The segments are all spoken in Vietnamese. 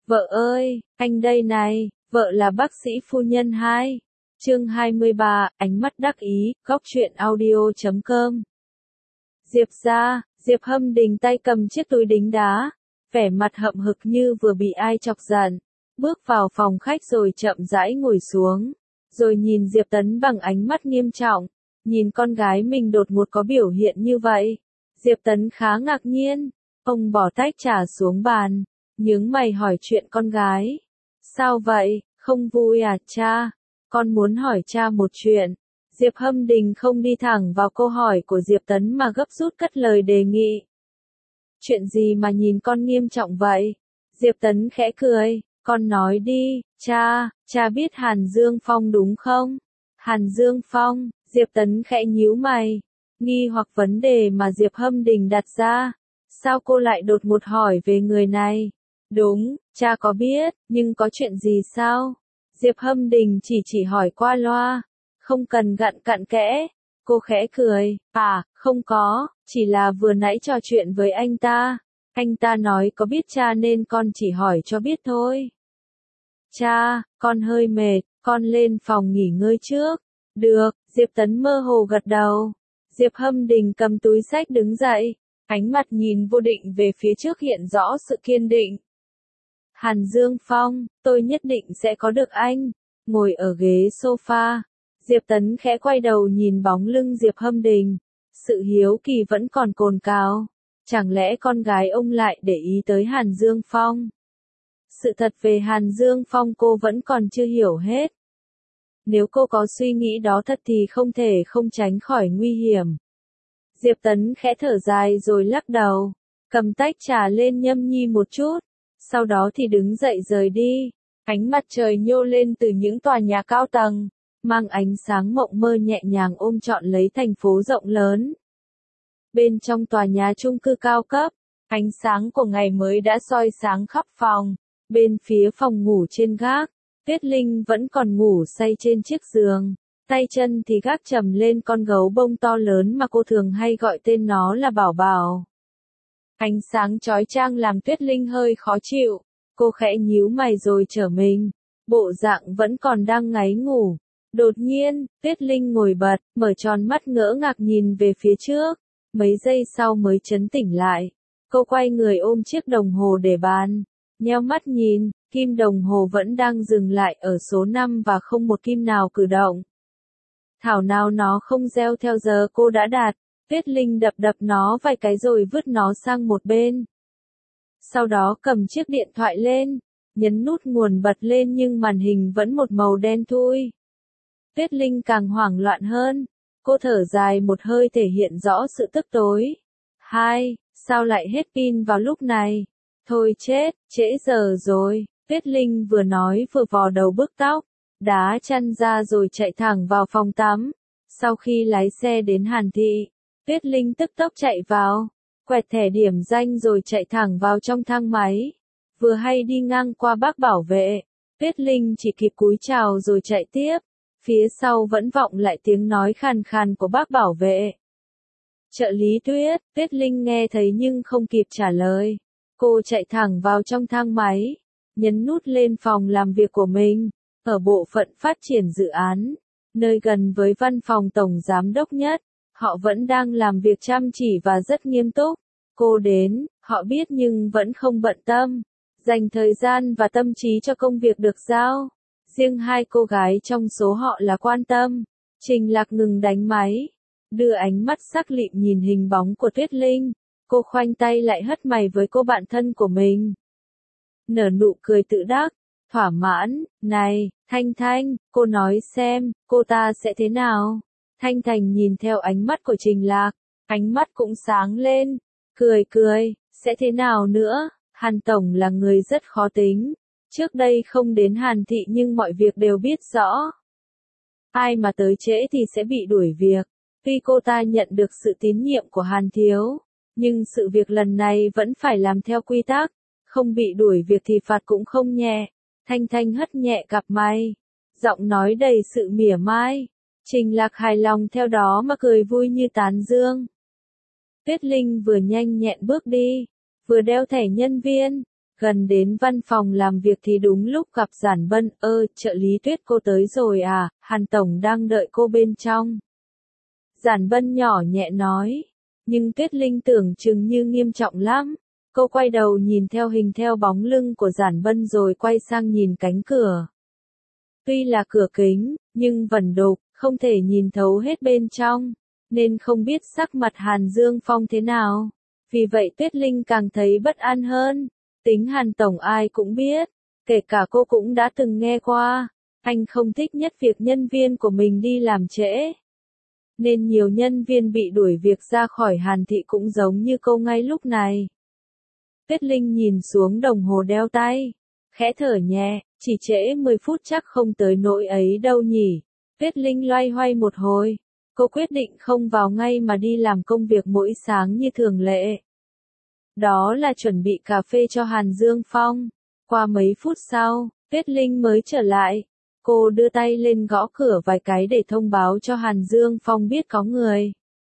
Vợ ơi, anh đây này, vợ là bác sĩ phu nhân 2. Chương 23, ánh mắt đắc ý, góc truyện audio.com. Diệp ra, Diệp Hâm Đình tay cầm chiếc túi đính đá, vẻ mặt hậm hực như vừa bị ai chọc giận, bước vào phòng khách rồi chậm rãi ngồi xuống, rồi nhìn Diệp Tấn bằng ánh mắt nghiêm trọng, nhìn con gái mình đột ngột có biểu hiện như vậy. Diệp Tấn khá ngạc nhiên, ông bỏ tách trà xuống bàn, nhướng mày hỏi chuyện con gái. Sao vậy, không vui à cha? Con muốn hỏi cha một chuyện. Diệp Hâm Đình không đi thẳng vào câu hỏi của Diệp Tấn mà gấp rút cất lời đề nghị. Chuyện gì mà nhìn con nghiêm trọng vậy? Diệp Tấn khẽ cười, con nói đi, cha biết Hàn Dương Phong đúng không? Hàn Dương Phong, Diệp Tấn khẽ nhíu mày, nghi hoặc vấn đề mà Diệp Hâm Đình đặt ra. Sao cô lại đột ngột hỏi về người này? Đúng, cha có biết, nhưng có chuyện gì sao? Diệp Hâm Đình chỉ hỏi qua loa, không cần cặn kẽ. Cô khẽ cười, không có, chỉ là vừa nãy trò chuyện với anh ta nói có biết cha nên con chỉ hỏi cho biết thôi. Cha, con hơi mệt, con lên phòng nghỉ ngơi trước. Được, Diệp Tấn mơ hồ gật đầu. Diệp Hâm Đình cầm túi xách đứng dậy, ánh mặt nhìn vô định về phía trước hiện rõ sự kiên định. Hàn Dương Phong, tôi nhất định sẽ có được anh. Ngồi ở ghế sofa, Diệp Tấn khẽ quay đầu nhìn bóng lưng Diệp Hâm Đình. Sự hiếu kỳ vẫn còn cồn cào. Chẳng lẽ con gái ông lại để ý tới Hàn Dương Phong? Sự thật về Hàn Dương Phong cô vẫn còn chưa hiểu hết. Nếu cô có suy nghĩ đó thật thì không thể không tránh khỏi nguy hiểm. Diệp Tấn khẽ thở dài rồi lắc đầu, cầm tách trà lên nhâm nhi một chút, sau đó thì đứng dậy rời đi. Ánh mặt trời nhô lên từ những tòa nhà cao tầng, mang ánh sáng mộng mơ nhẹ nhàng ôm trọn lấy thành phố rộng lớn. Bên trong tòa nhà chung cư cao cấp, ánh sáng của ngày mới đã soi sáng khắp phòng. Bên phía phòng ngủ trên gác, Tuyết Linh vẫn còn ngủ say trên chiếc giường, tay chân thì gác chầm lên con gấu bông to lớn mà cô thường hay gọi tên nó là Bảo Bảo. Ánh sáng chói chang làm Tuyết Linh hơi khó chịu, cô khẽ nhíu mày rồi trở mình, bộ dạng vẫn còn đang ngáy ngủ. Đột nhiên, Tuyết Linh ngồi bật, mở tròn mắt ngỡ ngác nhìn về phía trước, mấy giây sau mới chấn tỉnh lại. Cô quay người ôm chiếc đồng hồ để bàn, nheo mắt nhìn, kim đồng hồ vẫn đang dừng lại ở số 5 và không một kim nào cử động. Thảo nào nó không reo theo giờ cô đã đặt. Tuyết Linh đập nó vài cái rồi vứt nó sang một bên. Sau đó cầm chiếc điện thoại lên, nhấn nút nguồn bật lên nhưng màn hình vẫn một màu đen thui. Tuyết Linh càng hoảng loạn hơn, cô thở dài một hơi thể hiện rõ sự tức tối. Sao lại hết pin vào lúc này? Thôi chết, trễ giờ rồi. Tuyết Linh vừa nói vừa vò đầu bứt tóc, đá chăn ra rồi chạy thẳng vào phòng tắm. Sau khi lái xe đến Hàn Thị, Tuyết Linh tức tốc chạy vào, quẹt thẻ điểm danh rồi chạy thẳng vào trong thang máy. Vừa hay đi ngang qua bác bảo vệ, Tuyết Linh chỉ kịp cúi chào rồi chạy tiếp. Phía sau vẫn vọng lại tiếng nói khàn khàn của bác bảo vệ. Trợ lý Tuyết, Tuyết Linh nghe thấy nhưng không kịp trả lời. Cô chạy thẳng vào trong thang máy, nhấn nút lên phòng làm việc của mình, ở bộ phận phát triển dự án, nơi gần với văn phòng tổng giám đốc nhất. Họ vẫn đang làm việc chăm chỉ và rất nghiêm túc. Cô đến, họ biết nhưng vẫn không bận tâm, dành thời gian và tâm trí cho công việc được giao. Riêng hai cô gái trong số họ là quan tâm. Trình Lạc ngừng đánh máy, đưa ánh mắt sắc lịm nhìn hình bóng của Tuyết Linh. Cô khoanh tay lại hất mày với cô bạn thân của mình. Nở nụ cười tự đắc, thỏa mãn. Này, Thanh, cô nói xem, cô ta sẽ thế nào? Thanh Thành nhìn theo ánh mắt của Trình Lạc, ánh mắt cũng sáng lên, cười, sẽ thế nào nữa? Hàn Tổng là người rất khó tính, trước đây không đến Hàn Thị nhưng mọi việc đều biết rõ. Ai mà tới trễ thì sẽ bị đuổi việc. Tuy cô ta nhận được sự tín nhiệm của Hàn Thiếu, nhưng sự việc lần này vẫn phải làm theo quy tắc, không bị đuổi việc thì phạt cũng không nhẹ. Thanh hất nhẹ cặp mày, giọng nói đầy sự mỉa mai. Trình Lạc hài lòng theo đó mà cười vui như tán dương. Tuyết Linh vừa nhanh nhẹn bước đi, vừa đeo thẻ nhân viên, Gần đến văn phòng làm việc thì đúng lúc gặp Giản Bân, trợ lý Tuyết cô tới rồi à, Hàn Tổng đang đợi cô bên trong. Giản Bân nhỏ nhẹ nói, nhưng Tuyết Linh tưởng chừng như nghiêm trọng lắm. Cô quay đầu nhìn theo hình theo bóng lưng của Giản Bân rồi quay sang nhìn cánh cửa. Tuy là cửa kính, nhưng vẩn đục, không thể nhìn thấu hết bên trong, nên không biết sắc mặt Hàn Dương Phong thế nào. Vì vậy Tuyết Linh càng thấy bất an hơn. Tính Hàn Tổng ai cũng biết, kể cả cô cũng đã từng nghe qua, anh không thích nhất việc nhân viên của mình đi làm trễ. Nên nhiều nhân viên bị đuổi việc ra khỏi Hàn Thị cũng giống như cô ngay lúc này. Tuyết Linh nhìn xuống đồng hồ đeo tay, khẽ thở nhẹ, chỉ trễ 10 phút chắc không tới nỗi ấy đâu nhỉ. Tuyết Linh loay hoay một hồi, cô quyết định không vào ngay mà đi làm công việc mỗi sáng như thường lệ. Đó là chuẩn bị cà phê cho Hàn Dương Phong. Qua mấy phút sau, Tuyết Linh mới trở lại. Cô đưa tay lên gõ cửa vài cái để thông báo cho Hàn Dương Phong biết có người.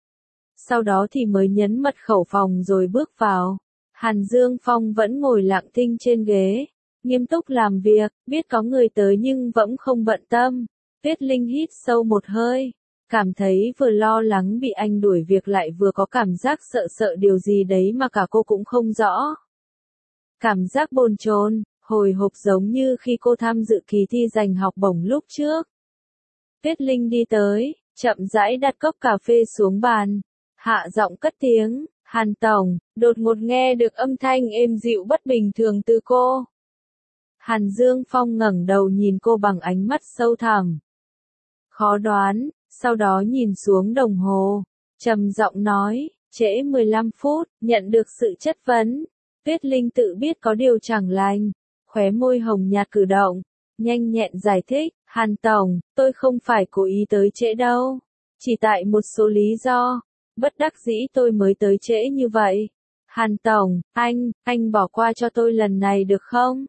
Sau đó thì mới nhấn mật khẩu phòng rồi bước vào. Hàn Dương Phong vẫn ngồi lặng thinh trên ghế, nghiêm túc làm việc, biết có người tới nhưng vẫn không bận tâm. Tuyết Linh hít sâu một hơi, cảm thấy vừa lo lắng bị anh đuổi việc lại vừa có cảm giác sợ sợ điều gì đấy mà cả cô cũng không rõ. Cảm giác bồn chồn, hồi hộp giống như khi cô tham dự kỳ thi giành học bổng lúc trước. Tuyết Linh đi tới, chậm rãi đặt cốc cà phê xuống bàn, hạ giọng cất tiếng, Hàn Tổng, đột ngột nghe được âm thanh êm dịu bất bình thường từ cô. Hàn Dương Phong ngẩng đầu nhìn cô bằng ánh mắt sâu thẳm. Khó đoán, sau đó nhìn xuống đồng hồ, trầm giọng nói, trễ 15 phút, nhận được sự chất vấn. Tuyết Linh tự biết có điều chẳng lành, khóe môi hồng nhạt cử động, nhanh nhẹn giải thích, Hàn Tổng, tôi không phải cố ý tới trễ đâu, chỉ tại một số lý do, bất đắc dĩ tôi mới tới trễ như vậy. Hàn Tổng, anh bỏ qua cho tôi lần này được không?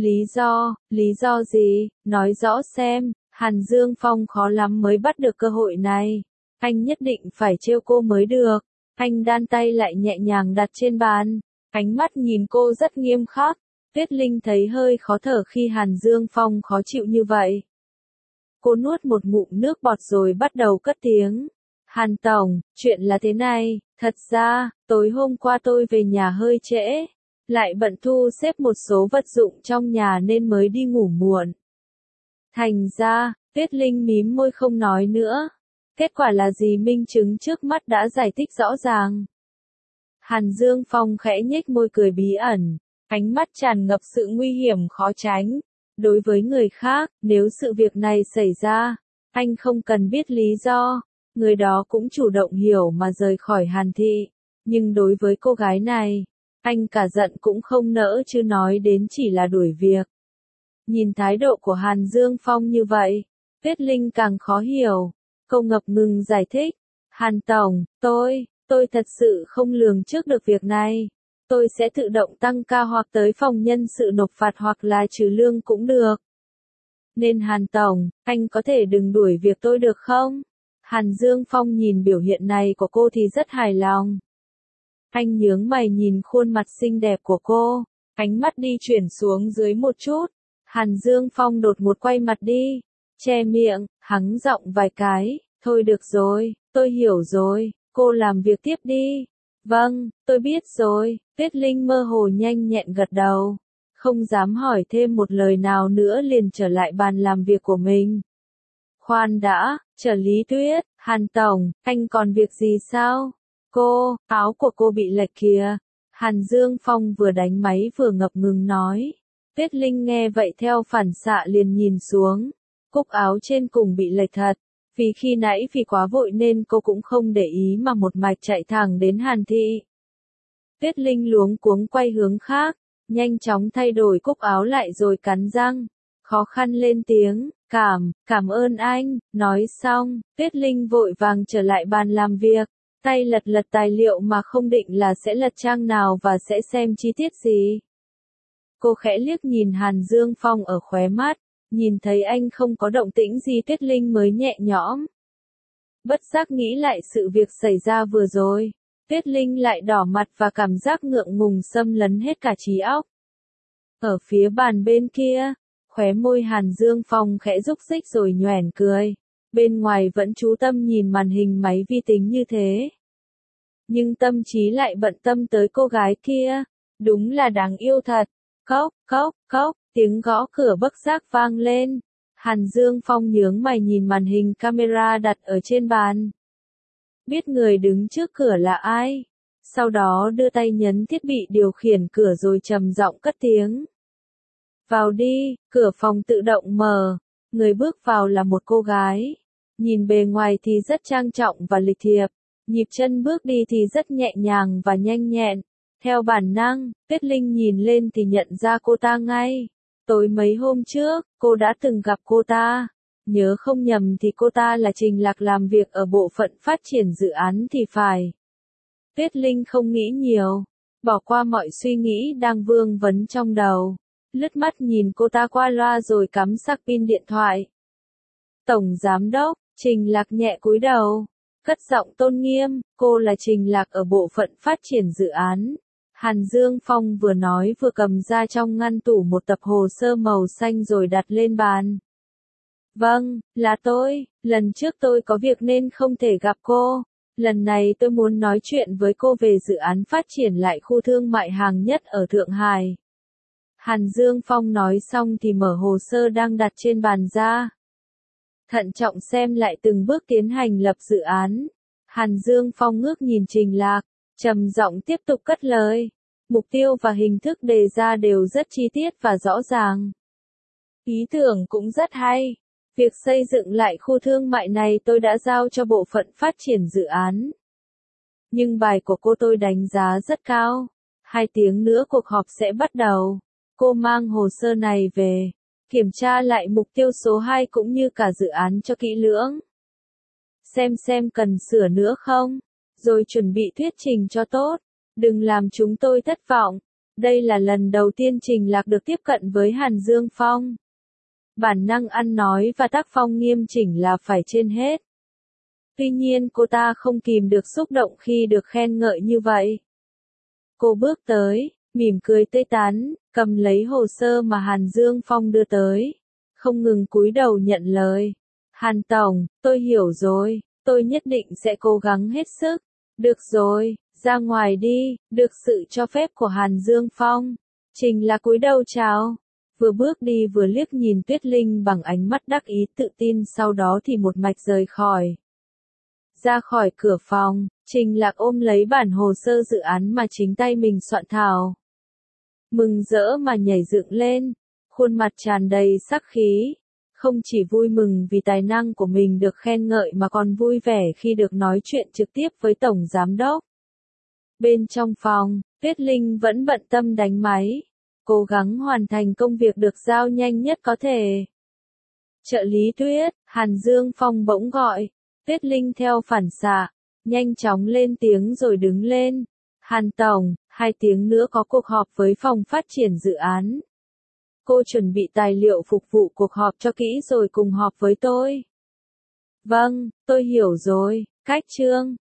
Lý do gì, nói rõ xem. Hàn Dương Phong khó lắm mới bắt được cơ hội này. Anh nhất định phải trêu cô mới được. Anh đan tay lại nhẹ nhàng đặt trên bàn. Ánh mắt nhìn cô rất nghiêm khắc. Tuyết Linh thấy hơi khó thở khi Hàn Dương Phong khó chịu như vậy. Cô nuốt một ngụm nước bọt rồi bắt đầu cất tiếng. Hàn Tổng, chuyện là thế này, thật ra, tối hôm qua tôi về nhà hơi trễ. Lại bận thu xếp một số vật dụng trong nhà nên mới đi ngủ muộn. Thành ra, Tuyết Linh mím môi không nói nữa. Kết quả là gì minh chứng trước mắt đã giải thích rõ ràng. Hàn Dương Phong khẽ nhếch môi cười bí ẩn, ánh mắt tràn ngập sự nguy hiểm khó tránh. Đối với người khác, nếu sự việc này xảy ra, anh không cần biết lý do, người đó cũng chủ động hiểu mà rời khỏi Hàn Thị. Nhưng đối với cô gái này, anh cả giận cũng không nỡ chứ nói đến chỉ là đuổi việc. Nhìn thái độ của Hàn Dương Phong như vậy, Tuyết Linh càng khó hiểu. Cô ngập ngừng giải thích. Hàn Tổng, tôi thật sự không lường trước được việc này. Tôi sẽ tự động tăng ca hoặc tới phòng nhân sự nộp phạt hoặc là trừ lương cũng được. Nên Hàn Tổng, anh có thể đừng đuổi việc tôi được không? Hàn Dương Phong nhìn biểu hiện này của cô thì rất hài lòng. Anh nhướng mày nhìn khuôn mặt xinh đẹp của cô, ánh mắt đi chuyển xuống dưới một chút. Hàn Dương Phong đột ngột quay mặt đi, che miệng, hắng giọng vài cái, thôi được rồi, tôi hiểu rồi, cô làm việc tiếp đi. Vâng, tôi biết rồi, Tuyết Linh mơ hồ nhanh nhẹn gật đầu, không dám hỏi thêm một lời nào nữa liền trở lại bàn làm việc của mình. Khoan đã, trợ lý Tuyết, Hàn Tổng, anh còn việc gì sao? Áo của cô bị lệch kìa. Hàn Dương Phong vừa đánh máy vừa ngập ngừng nói. Tuyết Linh nghe vậy theo phản xạ liền nhìn xuống. Cúc áo trên cùng bị lệch thật. Vì khi nãy vì quá vội nên cô cũng không để ý mà một mạch chạy thẳng đến Hàn Thị. Tuyết Linh luống cuống quay hướng khác, nhanh chóng thay đổi cúc áo lại rồi cắn răng. Khó khăn lên tiếng, cảm ơn anh, nói xong, Tuyết Linh vội vàng trở lại bàn làm việc. Tay lật tài liệu mà không định là sẽ lật trang nào và sẽ xem chi tiết gì. Cô khẽ liếc nhìn Hàn Dương Phong ở khóe mắt, nhìn thấy anh không có động tĩnh gì Tuyết Linh mới nhẹ nhõm. Bất giác nghĩ lại sự việc xảy ra vừa rồi, Tuyết Linh lại đỏ mặt và cảm giác ngượng ngùng xâm lấn hết cả trí óc. Ở phía bàn bên kia, khóe môi Hàn Dương Phong khẽ rúc rích rồi nhoẻn cười. Bên ngoài vẫn chú tâm nhìn màn hình máy vi tính như thế. Nhưng tâm trí lại bận tâm tới cô gái kia. Đúng là đáng yêu thật. Cốc, cốc, cốc, tiếng gõ cửa bất giác vang lên. Hàn Dương Phong nhướng mày nhìn màn hình camera đặt ở trên bàn. Biết người đứng trước cửa là ai. Sau đó đưa tay nhấn thiết bị điều khiển cửa rồi trầm giọng cất tiếng. Vào đi, cửa phòng tự động mở. Người bước vào là một cô gái. Nhìn bề ngoài thì rất trang trọng và lịch thiệp. Nhịp chân bước đi thì rất nhẹ nhàng và nhanh nhẹn. Theo bản năng, Tuyết Linh nhìn lên thì nhận ra cô ta ngay. Tối mấy hôm trước, cô đã từng gặp cô ta. Nhớ không nhầm thì cô ta là Trình Lạc làm việc ở bộ phận phát triển dự án thì phải. Tuyết Linh không nghĩ nhiều. Bỏ qua mọi suy nghĩ đang vương vấn trong đầu. Lướt mắt nhìn cô ta qua loa rồi cắm sạc pin điện thoại. Tổng Giám đốc, Trình Lạc nhẹ cúi đầu. Cất giọng tôn nghiêm, cô là Trình Lạc ở bộ phận phát triển dự án. Hàn Dương Phong vừa nói vừa cầm ra trong ngăn tủ một tập hồ sơ màu xanh rồi đặt lên bàn. Vâng, là tôi, lần trước tôi có việc nên không thể gặp cô. Lần này tôi muốn nói chuyện với cô về dự án phát triển lại khu thương mại hàng nhất ở Thượng Hải. Hàn Dương Phong nói xong thì mở hồ sơ đang đặt trên bàn ra. Thận trọng xem lại từng bước tiến hành lập dự án. Hàn Dương Phong ngước nhìn Trình Lạc, trầm giọng tiếp tục cất lời. Mục tiêu và hình thức đề ra đều rất chi tiết và rõ ràng. Ý tưởng cũng rất hay. Việc xây dựng lại khu thương mại này tôi đã giao cho bộ phận phát triển dự án. Nhưng bài của cô tôi đánh giá rất cao. 2 tiếng nữa cuộc họp sẽ bắt đầu. Cô mang hồ sơ này về. Kiểm tra lại mục tiêu số 2 cũng như cả dự án cho kỹ lưỡng. Xem cần sửa nữa không. Rồi chuẩn bị thuyết trình cho tốt. Đừng làm chúng tôi thất vọng. Đây là lần đầu tiên Trình Lạc được tiếp cận với Hàn Dương Phong. Bản năng ăn nói và tác phong nghiêm chỉnh là phải trên hết. Tuy nhiên cô ta không kìm được xúc động khi được khen ngợi như vậy. Cô bước tới, mỉm cười tươi tắn, cầm lấy hồ sơ mà Hàn Dương Phong đưa tới. Không ngừng cúi đầu nhận lời. Hàn Tổng, tôi hiểu rồi, tôi nhất định sẽ cố gắng hết sức. Được rồi, ra ngoài đi, được sự cho phép của Hàn Dương Phong. Trình là cúi đầu chào. Vừa bước đi vừa liếc nhìn Tuyết Linh bằng ánh mắt đắc ý tự tin sau đó thì một mạch rời khỏi. Ra khỏi cửa phòng, Trình Lạc ôm lấy bản hồ sơ dự án mà chính tay mình soạn thảo. Mừng rỡ mà nhảy dựng lên, khuôn mặt tràn đầy sắc khí. Không chỉ vui mừng vì tài năng của mình được khen ngợi mà còn vui vẻ khi được nói chuyện trực tiếp với Tổng Giám đốc. Bên trong phòng, Tuyết Linh vẫn bận tâm đánh máy. Cố gắng hoàn thành công việc được giao nhanh nhất có thể. Trợ lý Tuyết, Hàn Dương Phong bỗng gọi. Tuyết Linh theo phản xạ, nhanh chóng lên tiếng rồi đứng lên. Hàn Tổng, 2 tiếng nữa có cuộc họp với phòng phát triển dự án. Cô chuẩn bị tài liệu phục vụ cuộc họp cho kỹ rồi cùng họp với tôi. Vâng, tôi hiểu rồi, cách chương.